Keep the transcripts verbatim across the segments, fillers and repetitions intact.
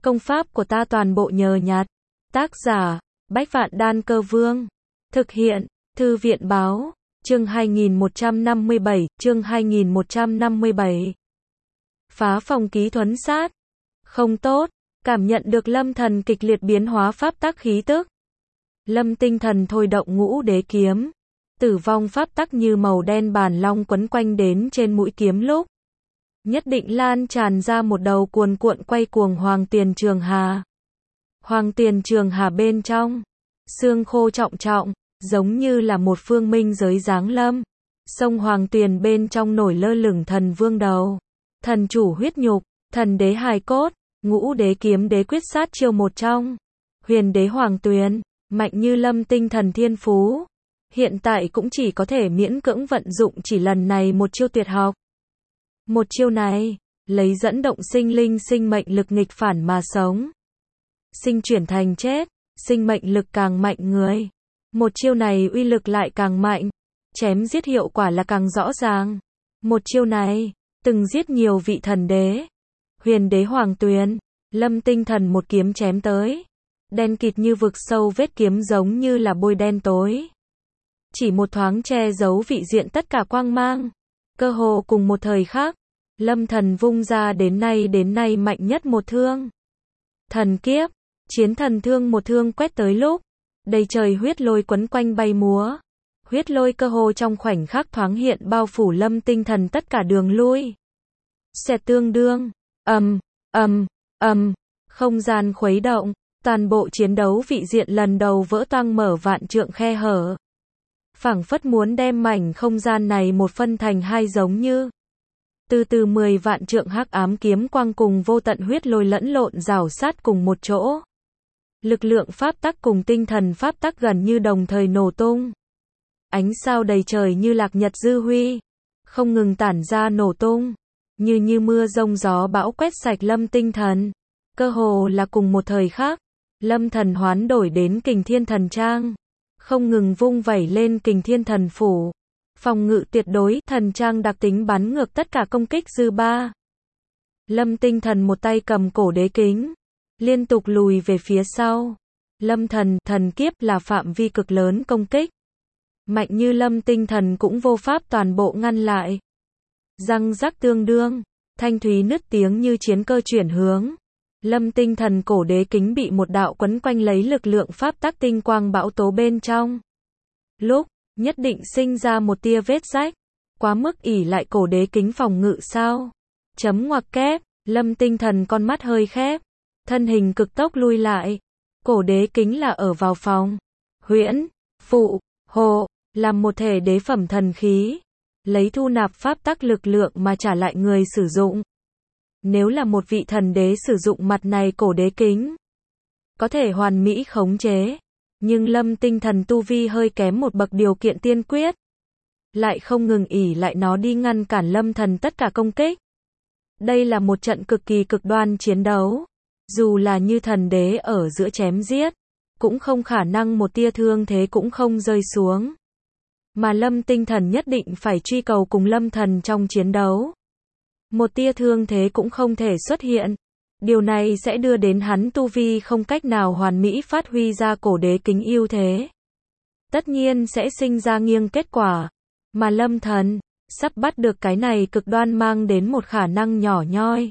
Công pháp của ta toàn bộ nhờ nhặt. Tác giả, Bách Vạn Đan Cơ Vương. Thực hiện, Thư viện Báo. Chương hai nghìn một trăm năm mươi bảy, chương hai nghìn một trăm năm mươi bảy. Phá phòng ký thuấn sát. Không tốt, cảm nhận được Lâm Thần kịch liệt biến hóa pháp tắc khí tức. Lâm Tinh Thần thôi động ngũ đế kiếm. Tử vong pháp tắc như màu đen bản long quấn quanh đến trên mũi kiếm lúc. Nhất định lan tràn ra một đầu cuồn cuộn quay cuồng Hoàng Tiền Trường Hà. Hoàng Tiền Trường Hà bên trong, xương khô trọng trọng, giống như là một phương minh giới giáng lâm. Sông Hoàng Tiền bên trong nổi lơ lửng thần vương đầu, thần chủ huyết nhục, thần đế hài cốt, ngũ đế kiếm đế quyết sát chiêu một trong. Huyền đế Hoàng Tuyền, mạnh như Lâm Tinh Thần thiên phú. Hiện tại cũng chỉ có thể miễn cưỡng vận dụng chỉ lần này một chiêu tuyệt học. Một chiêu này, lấy dẫn động sinh linh sinh mệnh lực nghịch phản mà sống. Sinh chuyển thành chết, sinh mệnh lực càng mạnh người. Một chiêu này uy lực lại càng mạnh, chém giết hiệu quả là càng rõ ràng. Một chiêu này, từng giết nhiều vị thần đế. Huyền đế Hoàng Tuyền, Lâm Tinh Thần một kiếm chém tới. Đen kịt như vực sâu vết kiếm giống như là bôi đen tối. Chỉ một thoáng che giấu vị diện tất cả quang mang. Cơ hồ cùng một thời khắc, Lâm Thần vung ra đến nay đến nay mạnh nhất một thương. Thần kiếp, chiến thần thương một thương quét tới lúc, đầy trời huyết lôi quấn quanh bay múa. Huyết lôi cơ hồ trong khoảnh khắc thoáng hiện bao phủ Lâm Tinh Thần tất cả đường lui. Xẹt tương đương, ầm, ầm, ầm, không gian khuấy động, toàn bộ chiến đấu vị diện lần đầu vỡ toang mở vạn trượng khe hở. Phảng phất muốn đem mảnh không gian này một phân thành hai giống như. Từ từ mười vạn trượng hắc ám kiếm quang cùng vô tận huyết lôi lẫn lộn rào sát cùng một chỗ. Lực lượng pháp tắc cùng tinh thần pháp tắc gần như đồng thời nổ tung. Ánh sao đầy trời như lạc nhật dư huy, không ngừng tản ra nổ tung, như như mưa rông gió bão quét sạch Lâm Tinh Thần. Cơ hồ là cùng một thời khắc, Lâm Thần hoán đổi đến Kình Thiên Thần Trang, không ngừng vung vẩy lên Kình Thiên Thần Phủ. Phòng ngự tuyệt đối, thần trang đặc tính bắn ngược tất cả công kích dư ba. Lâm Tinh Thần một tay cầm cổ đế kính, liên tục lùi về phía sau. Lâm Thần, thần kiếp là phạm vi cực lớn công kích. Mạnh như Lâm Tinh Thần cũng vô pháp toàn bộ ngăn lại. Răng rắc tương đương, thanh thúy nứt tiếng như chiến cơ chuyển hướng. Lâm Tinh Thần cổ đế kính bị một đạo quấn quanh lấy lực lượng pháp tắc tinh quang bão tố bên trong. Lúc, nhất định sinh ra một tia vết rách. Quá mức ỷ lại cổ đế kính phòng ngự sao? Chấm ngoặc kép, Lâm Tinh Thần con mắt hơi khép. Thân hình cực tốc lui lại. Cổ đế kính là ở vào phòng. Huyễn, phụ, hộ, làm một thể đế phẩm thần khí. Lấy thu nạp pháp tắc lực lượng mà trả lại người sử dụng. Nếu là một vị thần đế sử dụng mặt này cổ đế kính, có thể hoàn mỹ khống chế. Nhưng Lâm Tinh Thần tu vi hơi kém một bậc điều kiện tiên quyết. Lại không ngừng ỷ lại nó đi ngăn cản Lâm Thần tất cả công kích. Đây là một trận cực kỳ cực đoan chiến đấu. Dù là như thần đế ở giữa chém giết, cũng không khả năng một tia thương thế cũng không rơi xuống. Mà Lâm Tinh Thần nhất định phải truy cầu cùng Lâm Thần trong chiến đấu. Một tia thương thế cũng không thể xuất hiện. Điều này sẽ đưa đến hắn tu vi không cách nào hoàn mỹ phát huy ra cổ đế kính ưu thế. Tất nhiên sẽ sinh ra nghiêng kết quả. Mà Lâm Thần, sắp bắt được cái này cực đoan mang đến một khả năng nhỏ nhoi.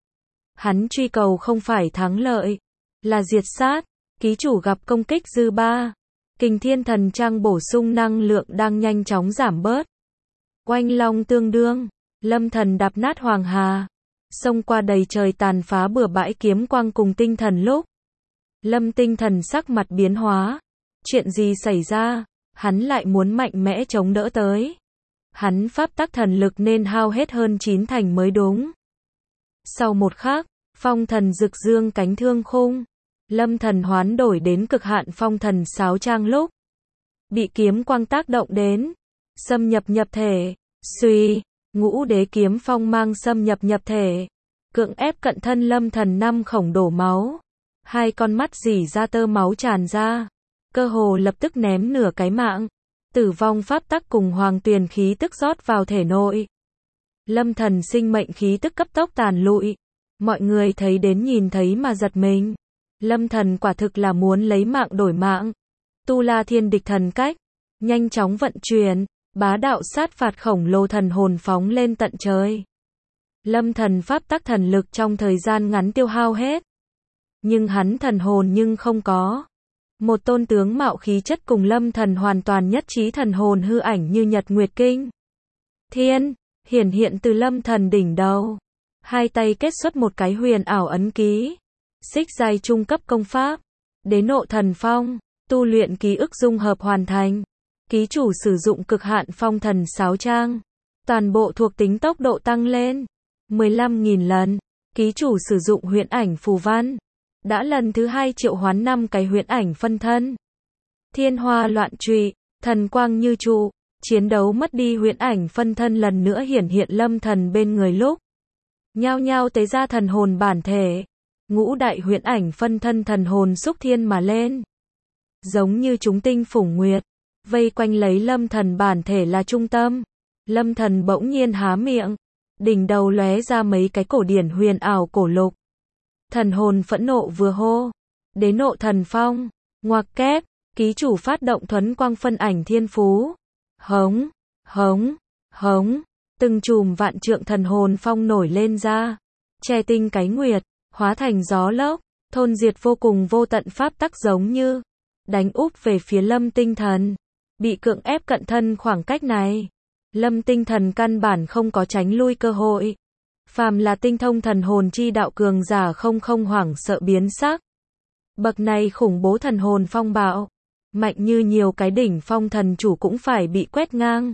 Hắn truy cầu không phải thắng lợi, là diệt sát. Ký chủ gặp công kích dư ba. Kình Thiên Thần Trang bổ sung năng lượng đang nhanh chóng giảm bớt. Oanh long tương đương, Lâm Thần đạp nát Hoàng Hà. Xông qua đầy trời tàn phá bừa bãi kiếm quang cùng tinh thần lúc. Lâm Tinh Thần sắc mặt biến hóa. Chuyện gì xảy ra? Hắn lại muốn mạnh mẽ chống đỡ tới. Hắn pháp tắc thần lực nên hao hết hơn chín thành mới đúng. Sau một khắc, phong thần rực dương cánh thương khung. Lâm Thần hoán đổi đến cực hạn phong thần sáo trang lúc. Bị kiếm quang tác động đến. Xâm nhập nhập thể. Suy. Ngũ đế kiếm phong mang xâm nhập nhập thể. Cưỡng ép cận thân Lâm Thần năm khổng đổ máu. Hai con mắt rỉ ra tơ máu tràn ra. Cơ hồ lập tức ném nửa cái mạng. Tử vong pháp tắc cùng Hoàng Tuyền khí tức rót vào thể nội. Lâm Thần sinh mệnh khí tức cấp tốc tàn lụi. Mọi người thấy đến nhìn thấy mà giật mình. Lâm Thần quả thực là muốn lấy mạng đổi mạng. Tu La Thiên Địch Thần Cách, nhanh chóng vận chuyển, bá đạo sát phạt khổng lồ thần hồn phóng lên tận trời. Lâm Thần pháp tắc thần lực trong thời gian ngắn tiêu hao hết. Nhưng hắn thần hồn nhưng không có. Một tôn tướng mạo khí chất cùng Lâm Thần hoàn toàn nhất trí, thần hồn hư ảnh như nhật nguyệt kinh thiên, hiển hiện từ Lâm Thần đỉnh đầu. Hai tay kết xuất một cái huyền ảo ấn ký. Xích giai trung cấp công pháp. Đế nộ thần phong, tu luyện ký ức dung hợp hoàn thành. Ký chủ sử dụng cực hạn phong thần sáo trang. Toàn bộ thuộc tính tốc độ tăng lên mười lăm nghìn lần. Ký chủ sử dụng huyễn ảnh phù văn. Đã lần thứ hai triệu hoán năm cái huyễn ảnh phân thân. Thiên hoa loạn trụy, thần quang như trụ. Chiến đấu mất đi huyễn ảnh phân thân lần nữa hiển hiện Lâm Thần bên người lúc. Nhao nhao tế ra thần hồn bản thể. Ngũ đại huyễn ảnh phân thân thần hồn xúc thiên mà lên. Giống như chúng tinh phủng nguyệt. Vây quanh lấy Lâm Thần bản thể là trung tâm. Lâm Thần bỗng nhiên há miệng. Đỉnh đầu lóe ra mấy cái cổ điển huyền ảo cổ lục. Thần hồn phẫn nộ vừa hô. Đế nộ thần phong. Ngoặc kép. Ký chủ phát động thuấn quang phân ảnh thiên phú. Hống. Hống. Hống. Từng chùm vạn trượng thần hồn phong nổi lên ra. Che tinh cái nguyệt. Hóa thành gió lốc. Thôn diệt vô cùng vô tận pháp tắc giống như. Đánh úp về phía Lâm Tinh Thần. Bị cưỡng ép cận thân khoảng cách này. Lâm Tinh Thần căn bản không có tránh lui cơ hội. Phàm là tinh thông thần hồn chi đạo cường giả không không hoảng sợ biến sắc. Bậc này khủng bố thần hồn phong bạo. Mạnh như nhiều cái đỉnh phong thần chủ cũng phải bị quét ngang.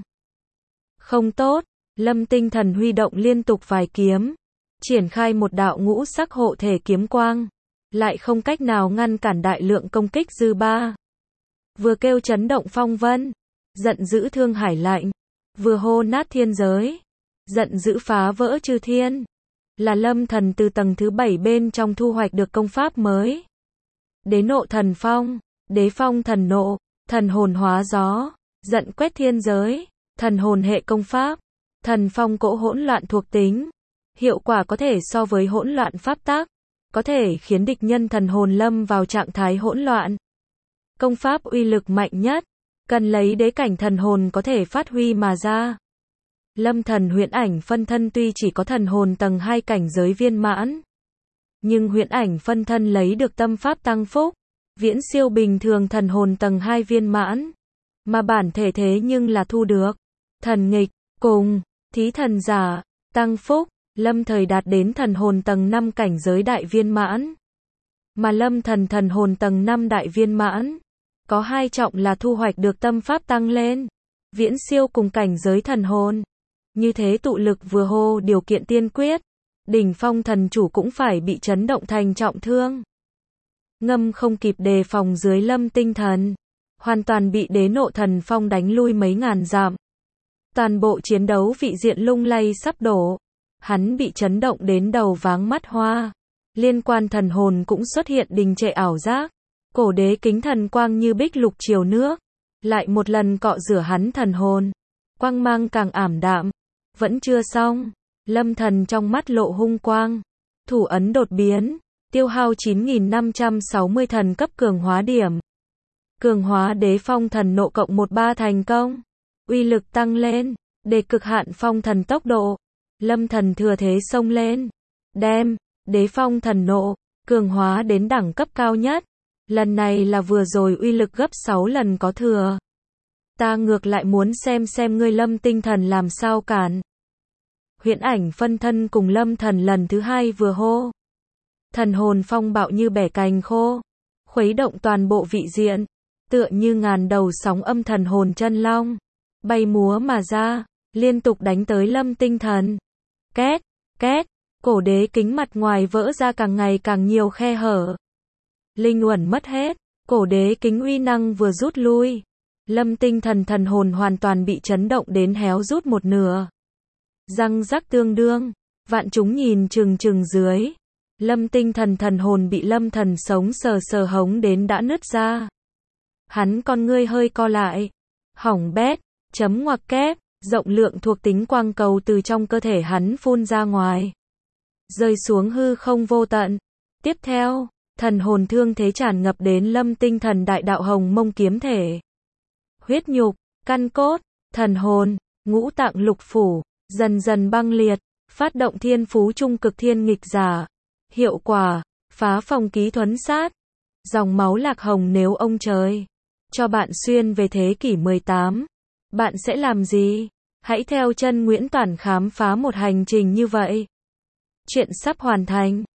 Không tốt, Lâm Tinh Thần huy động liên tục vài kiếm. Triển khai một đạo ngũ sắc hộ thể kiếm quang. Lại không cách nào ngăn cản đại lượng công kích dư ba. Vừa kêu chấn động phong vân. Giận dữ thương hải lạnh. Vừa hô nát thiên giới. Giận dữ phá vỡ chư thiên. Là Lâm Thần từ tầng thứ bảy bên trong thu hoạch được công pháp mới. Đế nộ thần phong. Đế phong thần nộ. Thần hồn hóa gió. Giận quét thiên giới. Thần hồn hệ công pháp. Thần phong cỗ hỗn loạn thuộc tính. Hiệu quả có thể so với hỗn loạn pháp tắc. Có thể khiến địch nhân thần hồn lâm vào trạng thái hỗn loạn. Công pháp uy lực mạnh nhất. Cần lấy đế cảnh thần hồn có thể phát huy mà ra. Lâm Thần huyễn ảnh phân thân tuy chỉ có thần hồn tầng hai cảnh giới viên mãn. Nhưng huyễn ảnh phân thân lấy được tâm pháp tăng phúc. Viễn siêu bình thường thần hồn tầng hai viên mãn. Mà bản thể thế nhưng là thu được. Thần nghịch, cùng, thí thần giả, tăng phúc. Lâm Thời đạt đến thần hồn tầng năm cảnh giới đại viên mãn. Mà Lâm Thần thần hồn tầng năm đại viên mãn. Có hai trọng là thu hoạch được tâm pháp tăng lên. Viễn siêu cùng cảnh giới thần hồn. Như thế tụ lực vừa hô điều kiện tiên quyết. Đỉnh phong thần chủ cũng phải bị chấn động thành trọng thương. Ngâm không kịp đề phòng dưới Lâm Tinh Thần. Hoàn toàn bị đế nộ thần phong đánh lui mấy ngàn dặm. Toàn bộ chiến đấu vị diện lung lay sắp đổ. Hắn bị chấn động đến đầu váng mắt hoa. Liên quan thần hồn cũng xuất hiện đình trệ ảo giác. Cổ đế kính thần quang như bích lục chiều nước. Lại một lần cọ rửa hắn thần hồn. Quang mang càng ảm đạm. Vẫn chưa xong. Lâm Thần trong mắt lộ hung quang. Thủ ấn đột biến. Tiêu hao chín nghìn năm trăm sáu mươi thần cấp cường hóa điểm. Cường hóa đế phong thần nộ cộng mười ba thành công. Uy lực tăng lên. Để cực hạn phong thần tốc độ. Lâm Thần thừa thế xông lên. Đem. Đế phong thần nộ. Cường hóa đến đẳng cấp cao nhất. Lần này là vừa rồi uy lực gấp sáu lần có thừa. Ta ngược lại muốn xem xem ngươi Lâm Tinh Thần làm sao cản. Huyễn ảnh phân thân cùng Lâm Thần lần thứ hai vừa hô. Thần hồn phong bạo như bẻ cành khô. Khuấy động toàn bộ vị diện. Tựa như ngàn đầu sóng âm thần hồn chân long. Bay múa mà ra. Liên tục đánh tới Lâm Tinh Thần. Két, két. Cổ đế kính mặt ngoài vỡ ra càng ngày càng nhiều khe hở. Linh uẩn mất hết. Cổ đế kính uy năng vừa rút lui. Lâm Tinh Thần thần hồn hoàn toàn bị chấn động đến héo rút một nửa. Răng rắc tương đương. Vạn chúng nhìn chừng chừng dưới. Lâm Tinh Thần thần hồn bị Lâm Thần sống sờ sờ hống đến đã nứt ra. Hắn con ngươi hơi co lại. Hỏng bét. Chấm ngoặc kép. Rộng lượng thuộc tính quang cầu từ trong cơ thể hắn phun ra ngoài. rơi xuống hư không vô tận. Tiếp theo, thần hồn thương thế tràn ngập đến lâm tinh thần đại đạo hồng mông kiếm thể. Huyết nhục, căn cốt, thần hồn, ngũ tạng lục phủ, dần dần băng liệt, phát động thiên phú trung cực thiên nghịch giả. Hiệu quả, phá phòng ký thuấn sát. Dòng máu lạc hồng nếu ông trời cho bạn xuyên về thế kỷ mười tám, bạn sẽ làm gì? Hãy theo chân Nguyễn Toản khám phá một hành trình như vậy. Chuyện sắp hoàn thành.